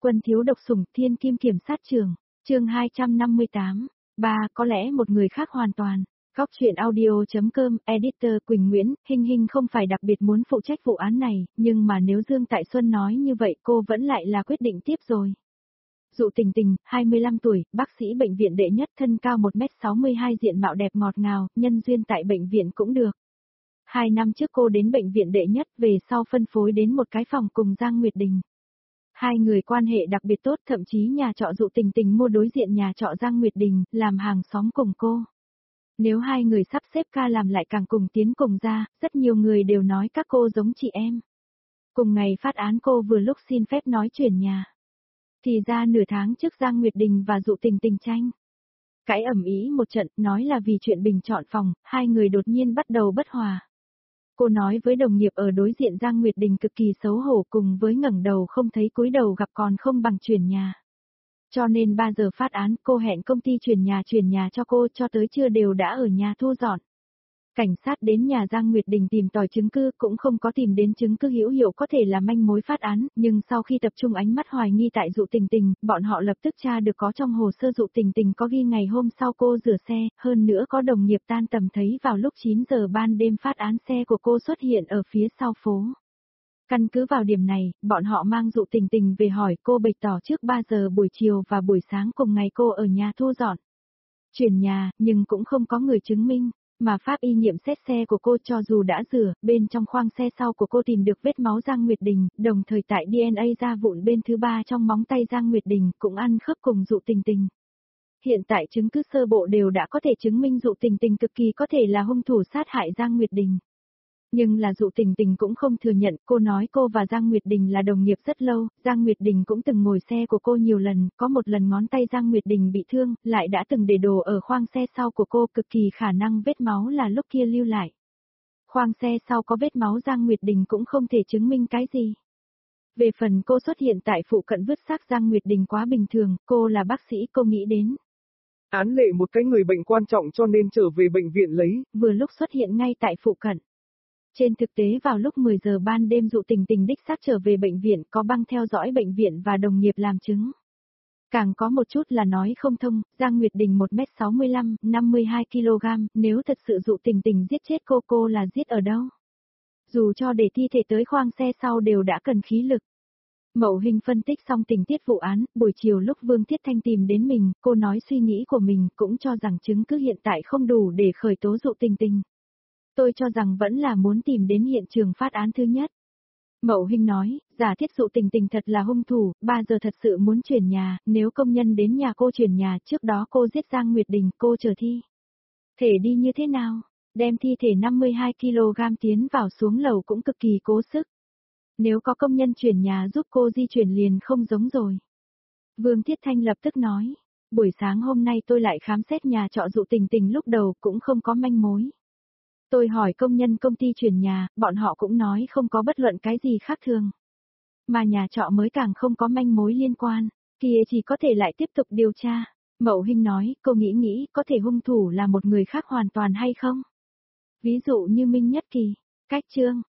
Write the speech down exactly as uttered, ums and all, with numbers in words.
Quân thiếu độc sủng thiên kim kiểm sát trường, chương hai trăm năm mươi tám. Ba, có lẽ một người khác hoàn toàn. Góc truyện audio.com, editor Quỳnh Nguyễn, Hinh Hinh không phải đặc biệt muốn phụ trách vụ án này, nhưng mà nếu Dương Tại Xuân nói như vậy cô vẫn lại là quyết định tiếp rồi. Dụ Tình Tình, hai mươi lăm tuổi, bác sĩ bệnh viện đệ nhất, thân cao một mét sáu mươi hai, diện mạo đẹp ngọt ngào, nhân duyên tại bệnh viện cũng được. Hai năm trước cô đến bệnh viện đệ nhất, về sau phân phối đến một cái phòng cùng Giang Nguyệt Đình. Hai người quan hệ đặc biệt tốt, thậm chí nhà trọ Dụ Tình Tình mua đối diện nhà trọ Giang Nguyệt Đình, làm hàng xóm cùng cô. Nếu hai người sắp xếp ca làm lại càng cùng tiến cùng ra, rất nhiều người đều nói các cô giống chị em. Cùng ngày phát án cô vừa lúc xin phép nói chuyển nhà. Thì ra nửa tháng trước Giang Nguyệt Đình và Dụ Tình Tình tranh. Cãi ầm ĩ một trận, nói là vì chuyện bình chọn phòng, hai người đột nhiên bắt đầu bất hòa. Cô nói với đồng nghiệp ở đối diện Giang Nguyệt Đình cực kỳ xấu hổ, cùng với ngẩng đầu không thấy cúi đầu gặp còn không bằng chuyển nhà. Cho nên ba giờ phát án cô hẹn công ty chuyển nhà chuyển nhà cho cô, cho tới trưa đều đã ở nhà thu dọn. Cảnh sát đến nhà Giang Nguyệt Đình tìm tòi chứng cứ, cũng không có tìm đến chứng cứ hữu hiệu có thể là manh mối phát án, nhưng sau khi tập trung ánh mắt hoài nghi tại Dụ Tình Tình, bọn họ lập tức tra được có trong hồ sơ Dụ Tình Tình có ghi ngày hôm sau cô rửa xe, hơn nữa có đồng nghiệp tan tầm thấy vào lúc chín giờ ban đêm phát án xe của cô xuất hiện ở phía sau phố. Căn cứ vào điểm này, bọn họ mang Dụ Tình Tình về hỏi, cô bày tỏ trước ba giờ buổi chiều và buổi sáng cùng ngày cô ở nhà thu dọn. Chuyển nhà, nhưng cũng không có người chứng minh. Mà pháp y nghiệm xét xe của cô cho dù đã rửa, bên trong khoang xe sau của cô tìm được vết máu Giang Nguyệt Đình, đồng thời tại đê en a ra vụn bên thứ ba trong móng tay Giang Nguyệt Đình cũng ăn khớp cùng Dụ Tình Tình. Hiện tại chứng cứ sơ bộ đều đã có thể chứng minh Dụ Tình Tình cực kỳ có thể là hung thủ sát hại Giang Nguyệt Đình. Nhưng là Dụ Tình Tình cũng không thừa nhận, cô nói cô và Giang Nguyệt Đình là đồng nghiệp rất lâu, Giang Nguyệt Đình cũng từng ngồi xe của cô nhiều lần, có một lần ngón tay Giang Nguyệt Đình bị thương, lại đã từng để đồ ở khoang xe sau của cô, cực kỳ khả năng vết máu là lúc kia lưu lại. Khoang xe sau có vết máu Giang Nguyệt Đình cũng không thể chứng minh cái gì. Về phần cô xuất hiện tại phụ cận vứt xác Giang Nguyệt Đình quá bình thường, cô là bác sĩ cô nghĩ đến. Án lệ một cái người bệnh quan trọng cho nên trở về bệnh viện lấy. Vừa lúc xuất hiện ngay tại phụ cận. Trên thực tế vào lúc mười giờ ban đêm Dụ Tình Tình đích xác trở về bệnh viện, có băng theo dõi bệnh viện và đồng nghiệp làm chứng. Càng có một chút là nói không thông, Giang Nguyệt Đình một mét sáu mươi lăm, năm mươi hai ki lô gam, nếu thật sự Dụ Tình Tình giết chết cô cô là giết ở đâu? Dù cho để thi thể tới khoang xe sau đều đã cần khí lực. Mậu Hinh phân tích xong tình tiết vụ án, buổi chiều lúc Vương Thiết Thanh tìm đến mình, cô nói suy nghĩ của mình, cũng cho rằng chứng cứ hiện tại không đủ để khởi tố Dụ Tình Tình. Tôi cho rằng vẫn là muốn tìm đến hiện trường phát án thứ nhất. Mậu Hinh nói, giả thiết Dụ Tình Tình thật là hung thủ, ba giờ thật sự muốn chuyển nhà, nếu công nhân đến nhà cô chuyển nhà, trước đó cô giết Giang Nguyệt Đình, cô chờ thi. Thể đi như thế nào? Đem thi thể năm mươi hai ki lô gam tiến vào xuống lầu cũng cực kỳ cố sức. Nếu có công nhân chuyển nhà giúp cô di chuyển liền không giống rồi. Vương Thiết Thanh lập tức nói, buổi sáng hôm nay tôi lại khám xét nhà trọ Dụ Tình Tình, lúc đầu cũng không có manh mối. Tôi hỏi công nhân công ty chuyển nhà, bọn họ cũng nói không có bất luận cái gì khác thường. Mà nhà trọ mới càng không có manh mối liên quan, kia chỉ có thể lại tiếp tục điều tra. Mậu Hinh nói, cô nghĩ nghĩ, có thể hung thủ là một người khác hoàn toàn hay không? Ví dụ như Minh Nhất Kỳ, Cách Trương,